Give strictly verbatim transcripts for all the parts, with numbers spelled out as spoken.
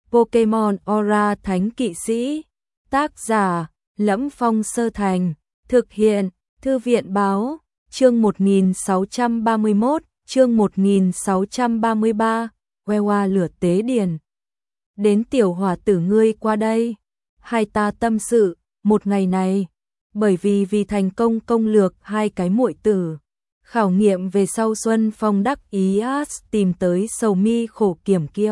Pokemon Aura Thánh Kỵ Sĩ. Tác giả: Lẫm Phong Sơ Thành. Thực hiện: Thư viện báo. Chương một nghìn sáu trăm ba mươi mốt, chương một nghìn sáu trăm ba mươi ba, Wewa lửa tế điền. Đến tiểu hỏa tử ngươi qua đây. Hai ta tâm sự, một ngày này, bởi vì vì thành công công lược hai cái muội tử. Khảo nghiệm về sau Xuân Phong đắc ý As tìm tới sầu mi khổ kiểm kia.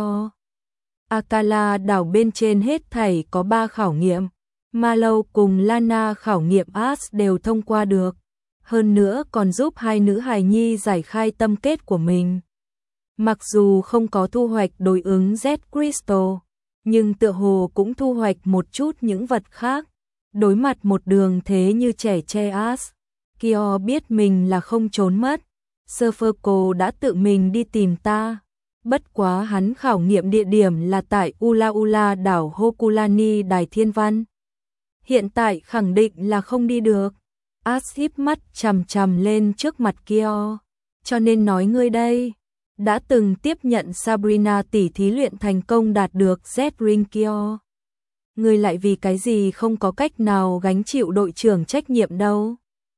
Akala đảo bên trên hết thảy có ba khảo nghiệm. Mallow cùng Lana khảo nghiệm As đều thông qua được. Hơn nữa còn giúp hai nữ hài nhi giải khai tâm kết của mình. Mặc dù không có thu hoạch đối ứng Z Crystal, nhưng tựa hồ cũng thu hoạch một chút những vật khác. Đối mặt một đường thế như trẻ tre As, Kyo biết mình là không trốn mất. Surferco đã tự mình đi tìm ta. Bất quá hắn khảo nghiệm địa điểm là tại Ula Ula đảo Hokulani Đài Thiên Văn. Hiện tại khẳng định là không đi được. As híp mắt chằm chằm lên trước mặt Kyo. Cho nên nói ngươi đây, đã từng tiếp nhận Sabrina tỷ thí luyện thành công đạt được Z Ring Kyo. Ngươi lại vì cái gì không có cách nào gánh chịu đội trưởng trách nhiệm đâu.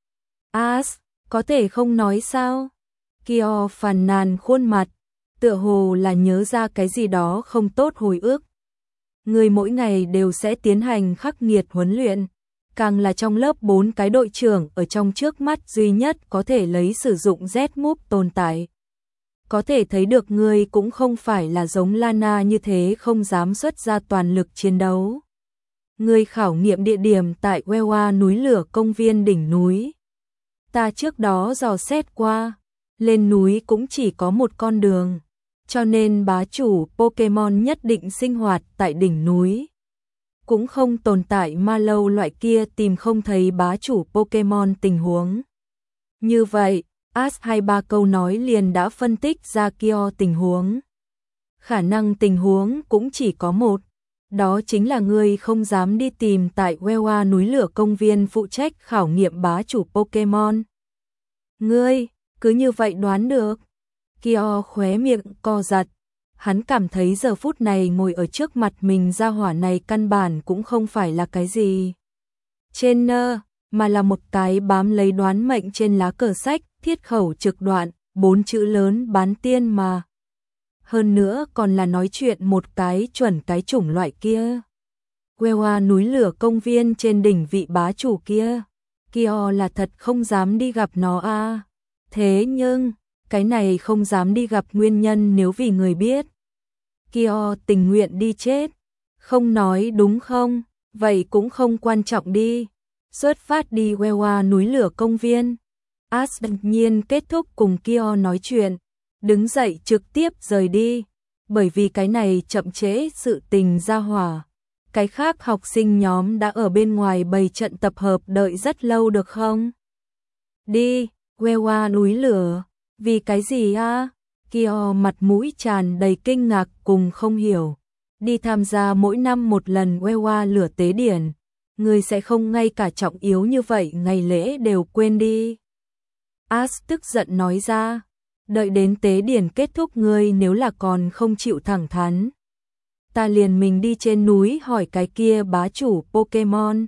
As, có thể không nói sao? Kyo phàn nàn khuôn mặt, tựa hồ là nhớ ra cái gì đó không tốt hồi ức. Ngươi mỗi ngày đều sẽ tiến hành khắc nghiệt huấn luyện. Càng là trong lớp bốn cái đội trưởng ở trong trước mắt duy nhất có thể lấy sử dụng Z-Move tồn tại. Có thể thấy được ngươi cũng không phải là giống Lana như thế không dám xuất ra toàn lực chiến đấu. Ngươi khảo nghiệm địa điểm tại Wewa núi lửa công viên đỉnh núi. Ta trước đó dò xét qua, lên núi cũng chỉ có một con đường, cho nên bá chủ Pokemon nhất định sinh hoạt tại đỉnh núi. Cũng không tồn tại Mallow loại kia tìm không thấy bá chủ Pokemon tình huống. Như vậy, As hai ba câu nói liền đã phân tích ra Kyo tình huống. Khả năng tình huống cũng chỉ có một, đó chính là ngươi không dám đi tìm tại Wewa núi lửa công viên phụ trách khảo nghiệm bá chủ Pokemon. Ngươi, cứ như vậy đoán được. Kyo khóe miệng co giật. Hắn cảm thấy giờ phút này ngồi ở trước mặt mình gia hỏa này căn bản cũng không phải là cái gì trên nơ, mà là một cái bám lấy đoán mệnh trên lá cờ sách, thiết khẩu trực đoạn, bốn chữ lớn bán tiên mà. Hơn nữa còn là nói chuyện một cái chuẩn cái chủng loại kia. Wewa núi lửa công viên trên đỉnh vị bá chủ kia. Kyo là thật không dám đi gặp nó à. Thế nhưng, cái này không dám đi gặp nguyên nhân nếu vì người biết. Kyo tình nguyện đi chết. Không nói đúng không? Vậy cũng không quan trọng đi. Xuất phát đi Wewa núi lửa công viên. As đột nhiên kết thúc cùng Kyo nói chuyện. Đứng dậy trực tiếp rời đi. Bởi vì cái này chậm trễ sự tình ra hỏa. Cái khác học sinh nhóm đã ở bên ngoài bày trận tập hợp đợi rất lâu được không? Đi, Wewa núi lửa. Vì cái gì à? Kyo mặt mũi tràn đầy kinh ngạc cùng không hiểu. Đi tham gia mỗi năm một lần Wewa lửa tế điển. Ngươi sẽ không ngay cả trọng yếu như vậy ngày lễ đều quên đi. As tức giận nói ra. Đợi đến tế điển kết thúc ngươi nếu là còn không chịu thẳng thắn. Ta liền mình đi trên núi hỏi cái kia bá chủ Pokemon.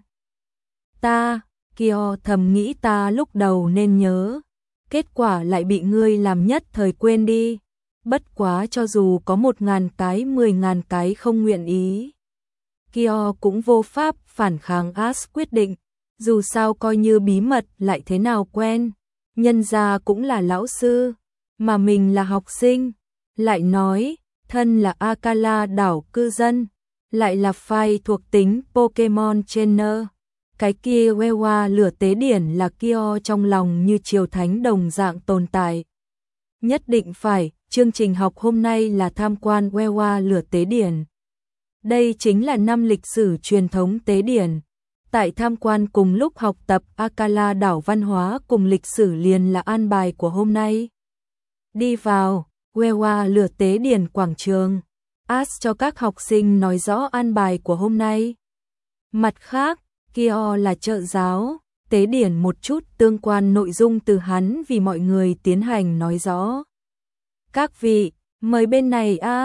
Ta, Kyo thầm nghĩ ta lúc đầu nên nhớ. Kết quả lại bị ngươi làm nhất thời quên đi. Bất quá cho dù có một ngàn cái mười ngàn cái không nguyện ý. Kyo cũng vô pháp phản kháng As quyết định. Dù sao coi như bí mật lại thế nào quen. Nhân gia cũng là lão sư. Mà mình là học sinh. Lại nói, thân là Akala đảo cư dân. Lại là phái thuộc tính Pokemon Trainer. Cái kia Wewa lửa tế điển là Kyo trong lòng như triều thánh đồng dạng tồn tại. Nhất định phải, chương trình học hôm nay là tham quan Wewa lửa tế điển. Đây chính là năm lịch sử truyền thống tế điển. Tại tham quan cùng lúc học tập Akala đảo văn hóa cùng lịch sử liền là an bài của hôm nay. Đi vào, Wewa lửa tế điển quảng trường. As cho các học sinh nói rõ an bài của hôm nay. Mặt khác, Kyo là trợ giáo, tế điển một chút tương quan nội dung từ hắn vì mọi người tiến hành nói rõ. Các vị, mời bên này a.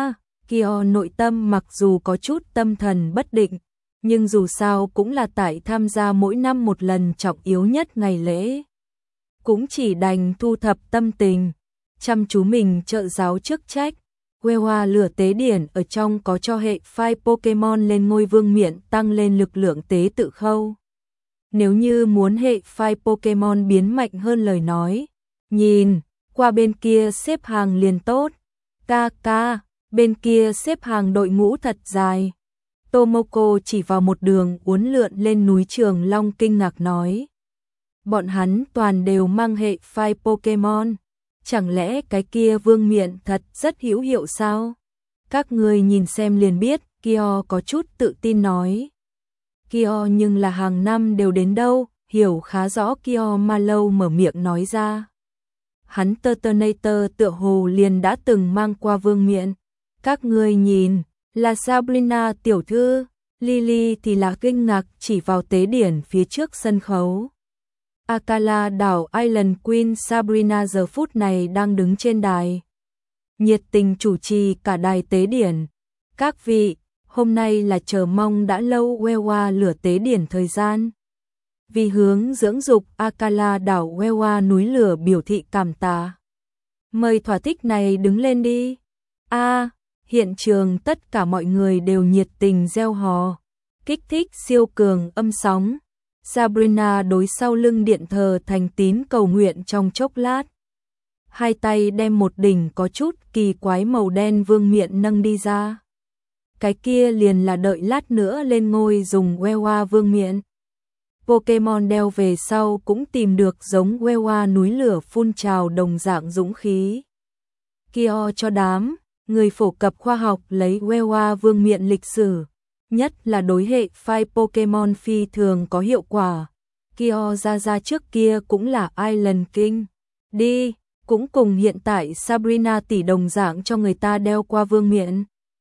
Kyo nội tâm mặc dù có chút tâm thần bất định, nhưng dù sao cũng là tại tham gia mỗi năm một lần trọng yếu nhất ngày lễ. Cũng chỉ đành thu thập tâm tình, chăm chú mình trợ giáo chức trách. Wewa lửa tế điển ở trong có cho hệ phái Pokemon lên ngôi vương miện tăng lên lực lượng tế tự khâu. Nếu như muốn hệ phái Pokemon biến mạnh hơn lời nói, nhìn qua bên kia xếp hàng liền tốt. Ca ca, bên kia xếp hàng đội ngũ thật dài. Tomoko chỉ vào một đường uốn lượn lên núi Trường Long kinh ngạc nói. Bọn hắn toàn đều mang hệ phái Pokemon. Chẳng lẽ cái kia vương miện thật rất hữu hiệu sao? Các người nhìn xem liền biết, Kyo có chút tự tin nói. Kyo nhưng là hàng năm đều đến đâu, hiểu khá rõ Kyo mà lâu mở miệng nói ra. Hắn Turtonator tựa hồ liền đã từng mang qua vương miện. Các người nhìn, là Sabrina tiểu thư, Lily thì là kinh ngạc chỉ vào tế điển phía trước sân khấu. Akala đảo Island Queen Sabrina giờ phút này đang đứng trên đài, nhiệt tình chủ trì cả đài tế điển. Các vị, hôm nay là chờ mong đã lâu Wewa lửa tế điển thời gian. Vì hướng dưỡng dục Akala đảo Wewa núi lửa biểu thị cảm tạ. Mời thỏa thích này đứng lên đi. A, à, hiện trường tất cả mọi người đều nhiệt tình reo hò, kích thích siêu cường âm sóng. Sabrina đối sau lưng điện thờ thành tín cầu nguyện trong chốc lát. Hai tay đem một đỉnh có chút kỳ quái màu đen vương miện nâng đi ra. Cái kia liền là đợi lát nữa lên ngôi dùng Wewa vương miện. Pokemon đeo về sau cũng tìm được giống Wewa núi lửa phun trào đồng dạng dũng khí. Kyo cho đám người phổ cập khoa học lấy Wewa vương miện lịch sử, nhất là đối hệ phái Pokemon phi thường có hiệu quả. Kyo ra ra trước kia cũng là Island King. Đi, cũng cùng hiện tại Sabrina tỷ đồng dạng cho người ta đeo qua vương miện.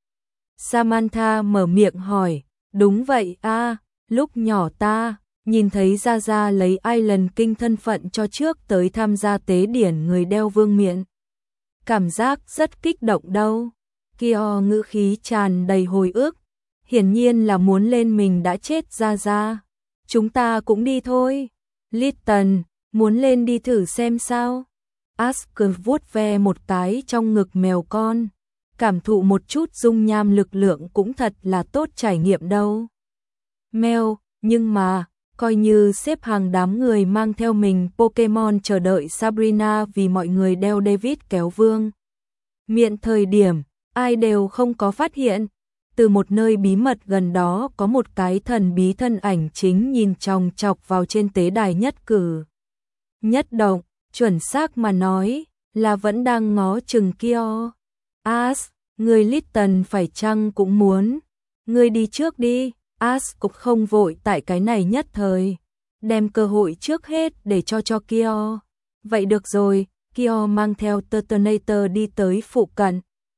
Samantha mở miệng hỏi, đúng vậy a, à, lúc nhỏ ta nhìn thấy Gia Gia lấy Island King thân phận cho trước tới tham gia tế điển người đeo vương miện. Cảm giác rất kích động đâu. Kyo ngữ khí tràn đầy hồi ức, hiển nhiên là muốn lên mình đã chết Gia Gia. Chúng ta cũng đi thôi. Litten, muốn lên đi thử xem sao. Ask vuốt ve một cái trong ngực mèo con. Cảm thụ một chút dung nham lực lượng cũng thật là tốt trải nghiệm đâu. Mèo, nhưng mà, coi như xếp hàng đám người mang theo mình Pokemon chờ đợi Sabrina vì mọi người đeo David kéo vương miện thời điểm, ai đều không có phát hiện. Từ một nơi bí mật gần đó có một cái thần bí thân ảnh chính nhìn chòng chọc vào trên tế đài nhất cử nhất động, chuẩn xác mà nói là vẫn đang ngó chừng Kyo. As, người Litten phải chăng cũng muốn, người đi trước đi. As cũng không vội tại cái này nhất thời, đem cơ hội trước hết để cho cho Kyo. Vậy được rồi, Kyo mang theo Turtonator đi tới phụ cận.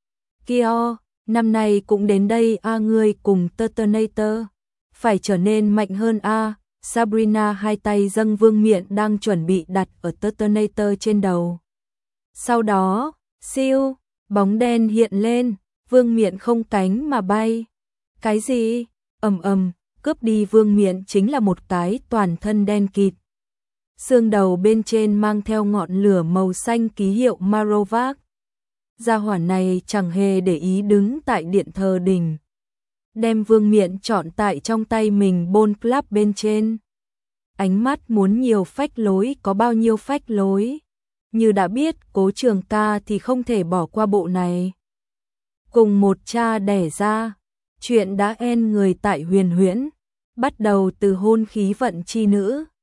Kyo, năm nay cũng đến đây a, à, ngươi cùng Turtonator phải trở nên mạnh hơn a. À. Sabrina hai tay dâng vương miện đang chuẩn bị đặt ở Turtonator trên đầu. Sau đó, siêu, bóng đen hiện lên, vương miện không cánh mà bay. Cái gì? Ầm ầm, cướp đi vương miện chính là một cái toàn thân đen kịt. Xương đầu bên trên mang theo ngọn lửa màu xanh ký hiệu Marowak. Gia hỏa này chẳng hề để ý đứng tại điện thờ đình, đem vương miện trọn tại trong tay mình bôn club bên trên. Ánh mắt muốn nhiều phách lối có bao nhiêu phách lối. Như đã biết Cố Trường Ca thì không thể bỏ qua bộ này. Cùng một cha đẻ ra, chuyện đã en người tại Huyền Huyễn, bắt đầu từ hôn khí vận chi nữ.